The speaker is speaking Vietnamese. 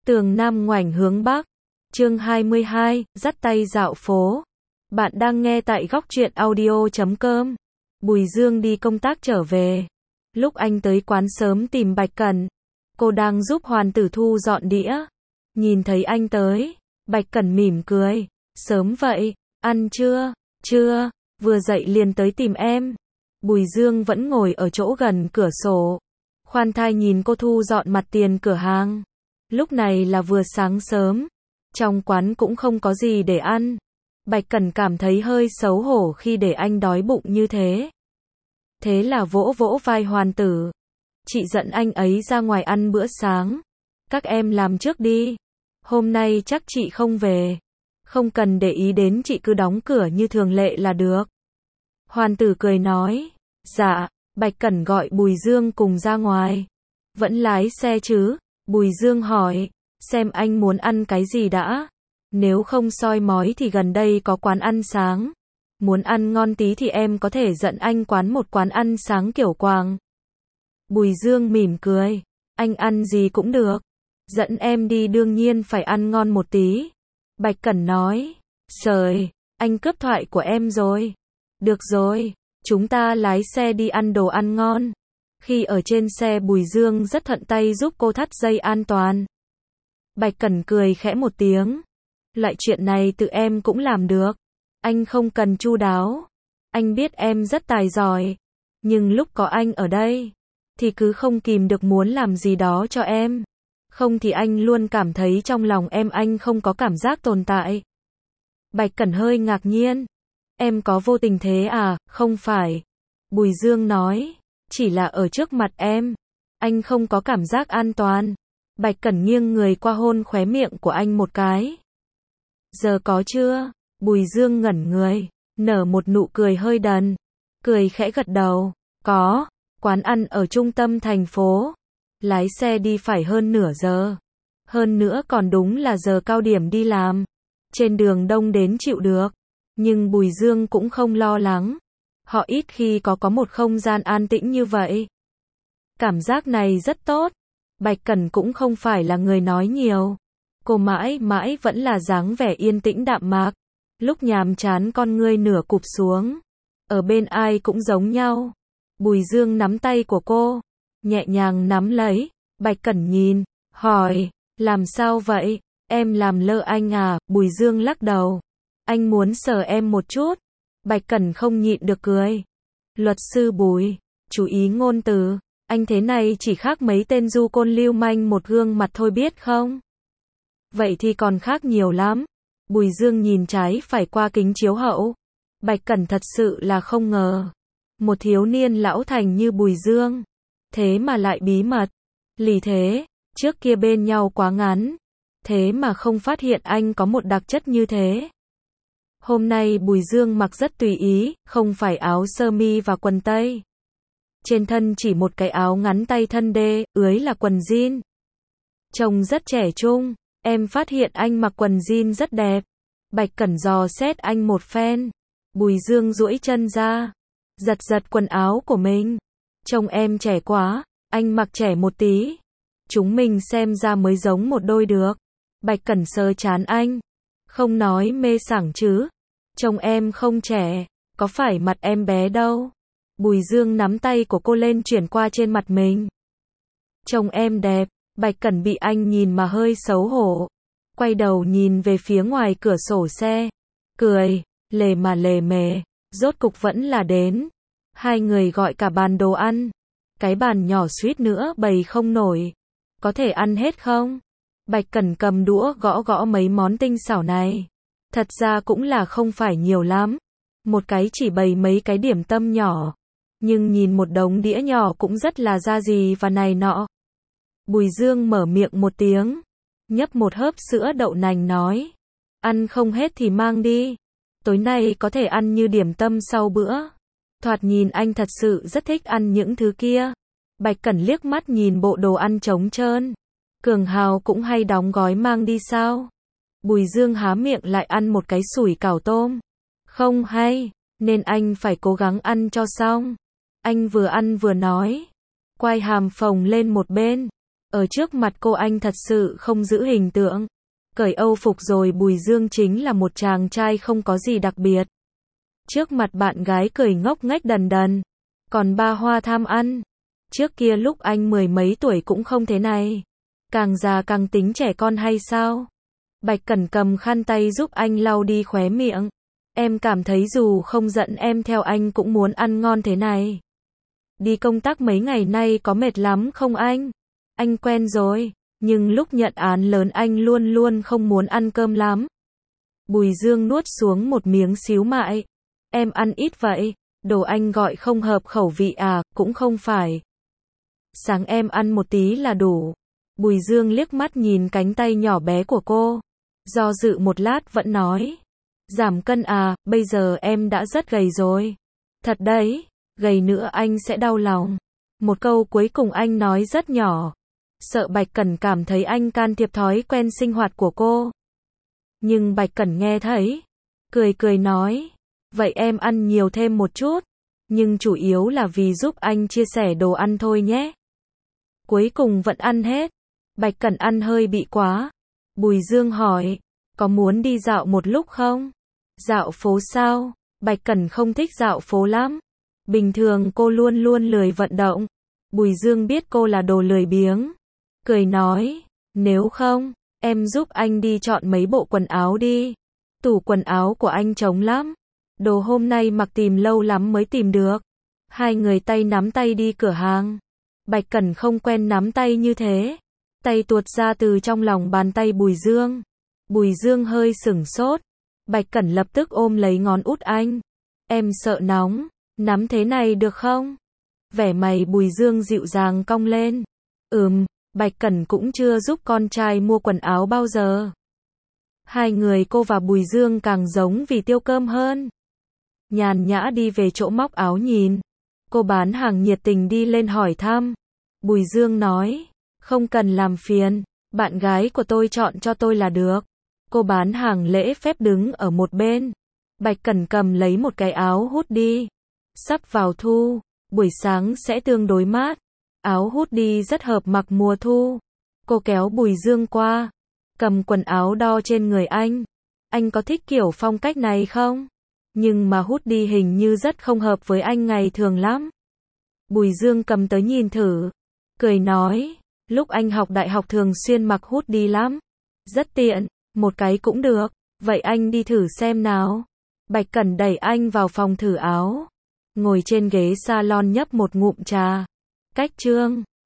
Tường Nam ngoảnh hướng Bắc. Chương 22, dắt tay dạo phố. Bạn đang nghe tại góc truyện audio.com. Bùi Dương đi công tác trở về. Lúc anh tới quán sớm tìm Bạch Cẩn. Cô đang giúp Hoàn Tử thu dọn đĩa. Nhìn thấy anh tới, Bạch Cẩn mỉm cười. Sớm vậy, ăn chưa? Chưa, vừa dậy liền tới tìm em. Bùi Dương vẫn ngồi ở chỗ gần cửa sổ. Khoan thai nhìn cô thu dọn mặt tiền cửa hàng. Lúc này là vừa sáng sớm. Trong quán cũng không có gì để ăn. Bạch Cẩn cảm thấy hơi xấu hổ khi để anh đói bụng như thế. Thế là vỗ vỗ vai Hoàn Tử. Chị dẫn anh ấy ra ngoài ăn bữa sáng. Các em làm trước đi. Hôm nay chắc chị không về. Không cần để ý đến, chị cứ đóng cửa như thường lệ là được. Hoàn Tử cười nói. Dạ. Bạch Cẩn gọi Bùi Dương cùng ra ngoài. Vẫn lái xe chứ? Bùi Dương hỏi. Xem anh muốn ăn cái gì đã. Nếu không soi mói thì gần đây có quán ăn sáng. Muốn ăn ngon tí thì em có thể dẫn anh một quán ăn sáng kiểu Quàng. Bùi Dương mỉm cười. Anh ăn gì cũng được. Dẫn em đi đương nhiên phải ăn ngon một tí. Bạch Cẩn nói. Trời, anh cướp thoại của em rồi. Được rồi, chúng ta lái xe đi ăn đồ ăn ngon. Khi ở trên xe, Bùi Dương rất thuận tay giúp cô thắt dây an toàn. Bạch Cẩn cười khẽ một tiếng. Loại chuyện này tự em cũng làm được. Anh không cần chu đáo. Anh biết em rất tài giỏi. Nhưng lúc có anh ở đây, thì cứ không kìm được muốn làm gì đó cho em. Không thì anh luôn cảm thấy trong lòng em anh không có cảm giác tồn tại. Bạch Cẩn hơi ngạc nhiên. Em có vô tình thế à? Không phải. Bùi Dương nói. Chỉ là ở trước mặt em, anh không có cảm giác an toàn. Bạch Cẩn nghiêng người qua hôn khóe miệng của anh một cái. Giờ có chưa? Bùi Dương ngẩn người, nở một nụ cười hơi đần. Cười khẽ gật đầu. Có. Quán ăn ở trung tâm thành phố. Lái xe đi phải hơn nửa giờ. Hơn nữa còn đúng là giờ cao điểm đi làm. Trên đường đông đến chịu được. Nhưng Bùi Dương cũng không lo lắng. Họ ít khi có một không gian an tĩnh như vậy. Cảm giác này rất tốt. Bạch Cẩn cũng không phải là người nói nhiều. Cô mãi mãi vẫn là dáng vẻ yên tĩnh đạm mạc. Lúc nhàm chán con ngươi nửa cụp xuống. Ở bên ai cũng giống nhau. Bùi Dương nắm tay của cô. Nhẹ nhàng nắm lấy. Bạch Cẩn nhìn. Hỏi. Làm sao vậy? Em làm lơ anh à? Bùi Dương lắc đầu. Anh muốn sờ em một chút. Bạch Cẩn không nhịn được cười. Luật sư Bùi. Chú ý ngôn từ. Anh thế này chỉ khác mấy tên du côn lưu manh một gương mặt thôi biết không? Vậy thì còn khác nhiều lắm. Bùi Dương nhìn trái phải qua kính chiếu hậu. Bạch Cẩn thật sự là không ngờ. Một thiếu niên lão thành như Bùi Dương. Thế mà lại bí mật. Lì thế, trước kia bên nhau quá ngắn. Thế mà không phát hiện anh có một đặc chất như thế. Hôm nay Bùi Dương mặc rất tùy ý, không phải áo sơ mi và quần tây. Trên thân chỉ một cái áo ngắn tay thân đê, dưới là quần jean. Trông rất trẻ trung, em phát hiện anh mặc quần jean rất đẹp. Bạch Cẩn dò xét anh một phen. Bùi Dương duỗi chân ra, giật giật quần áo của mình. Trông em trẻ quá, anh mặc trẻ một tí. Chúng mình xem ra mới giống một đôi được. Bạch Cẩn sờ trán anh. Không nói mê sảng chứ. Trông em không trẻ, có phải mặt em bé đâu. Bùi Dương nắm tay của cô lên chuyển qua trên mặt mình. Trông em đẹp. Bạch Cẩn bị anh nhìn mà hơi xấu hổ. Quay đầu nhìn về phía ngoài cửa sổ xe. Cười, lề mà lề mề. Rốt cục vẫn là đến. Hai người gọi cả bàn đồ ăn. Cái bàn nhỏ suýt nữa bày không nổi. Có thể ăn hết không? Bạch Cẩn cầm đũa gõ gõ mấy món tinh xảo này. Thật ra cũng là không phải nhiều lắm. Một cái chỉ bày mấy cái điểm tâm nhỏ. Nhưng nhìn một đống đĩa nhỏ cũng rất là ra gì và này nọ. Bùi Dương mở miệng một tiếng. Nhấp một hớp sữa đậu nành nói. Ăn không hết thì mang đi. Tối nay có thể ăn như điểm tâm sau bữa. Thoạt nhìn anh thật sự rất thích ăn những thứ kia. Bạch Cẩn liếc mắt nhìn bộ đồ ăn trống trơn. Cường Hào cũng hay đóng gói mang đi sao? Bùi Dương há miệng lại ăn một cái sủi cảo tôm. Không hay, nên anh phải cố gắng ăn cho xong. Anh vừa ăn vừa nói. Quai hàm phồng lên một bên. Ở trước mặt cô anh thật sự không giữ hình tượng. Cởi âu phục rồi Bùi Dương chính là một chàng trai không có gì đặc biệt. Trước mặt bạn gái cười ngốc nghếch đần đần. Còn ba hoa tham ăn. Trước kia lúc anh mười mấy tuổi cũng không thế này. Càng già càng tính trẻ con hay sao? Bạch Cẩn cầm khăn tay giúp anh lau đi khóe miệng. Em cảm thấy dù không giận em theo anh cũng muốn ăn ngon thế này. Đi công tác mấy ngày nay có mệt lắm không anh? Anh quen rồi, nhưng lúc nhận án lớn anh luôn luôn không muốn ăn cơm lắm. Bùi Dương nuốt xuống một miếng xíu mại. Em ăn ít vậy, đồ anh gọi không hợp khẩu vị à, cũng không phải. Sáng em ăn một tí là đủ. Bùi Dương liếc mắt nhìn cánh tay nhỏ bé của cô. Do dự một lát vẫn nói. Giảm cân à, bây giờ em đã rất gầy rồi. Thật đấy, gầy nữa anh sẽ đau lòng. Một câu cuối cùng anh nói rất nhỏ. Sợ Bạch Cẩn cảm thấy anh can thiệp thói quen sinh hoạt của cô. Nhưng Bạch Cẩn nghe thấy. Cười cười nói. Vậy em ăn nhiều thêm một chút. Nhưng chủ yếu là vì giúp anh chia sẻ đồ ăn thôi nhé. Cuối cùng vẫn ăn hết. Bạch Cẩn ăn hơi bị quá. Bùi Dương hỏi. Có muốn đi dạo một lúc không? Dạo phố sao? Bạch Cẩn không thích dạo phố lắm. Bình thường cô luôn luôn lười vận động. Bùi Dương biết cô là đồ lười biếng. Cười nói. Nếu không, em giúp anh đi chọn mấy bộ quần áo đi. Tủ quần áo của anh trống lắm. Đồ hôm nay mặc tìm lâu lắm mới tìm được. Hai người tay nắm tay đi cửa hàng. Bạch Cẩn không quen nắm tay như thế. Tay tuột ra từ trong lòng bàn tay Bùi Dương. Bùi Dương hơi sửng sốt. Bạch Cẩn lập tức ôm lấy ngón út anh. Em sợ nóng, nắm thế này được không? Vẻ mày Bùi Dương dịu dàng cong lên. Bạch Cẩn cũng chưa giúp con trai mua quần áo bao giờ. Hai người cô và Bùi Dương càng giống vì tiêu cơm hơn. Nhàn nhã đi về chỗ móc áo nhìn. Cô bán hàng nhiệt tình đi lên hỏi thăm. Bùi Dương nói. Không cần làm phiền, bạn gái của tôi chọn cho tôi là được. Cô bán hàng lễ phép đứng ở một bên. Bạch Cẩn cầm lấy một cái áo hoodie. Sắp vào thu, buổi sáng sẽ tương đối mát. Áo hoodie rất hợp mặc mùa thu. Cô kéo Bùi Dương qua. Cầm quần áo đo trên người anh. Anh có thích kiểu phong cách này không? Nhưng mà hoodie hình như rất không hợp với anh ngày thường lắm. Bùi Dương cầm tới nhìn thử. Cười nói. Lúc anh học đại học thường xuyên mặc hoodie lắm. Rất tiện, một cái cũng được. Vậy anh đi thử xem nào. Bạch Cẩn đẩy anh vào phòng thử áo. Ngồi trên ghế salon nhấp một ngụm trà. Cách chương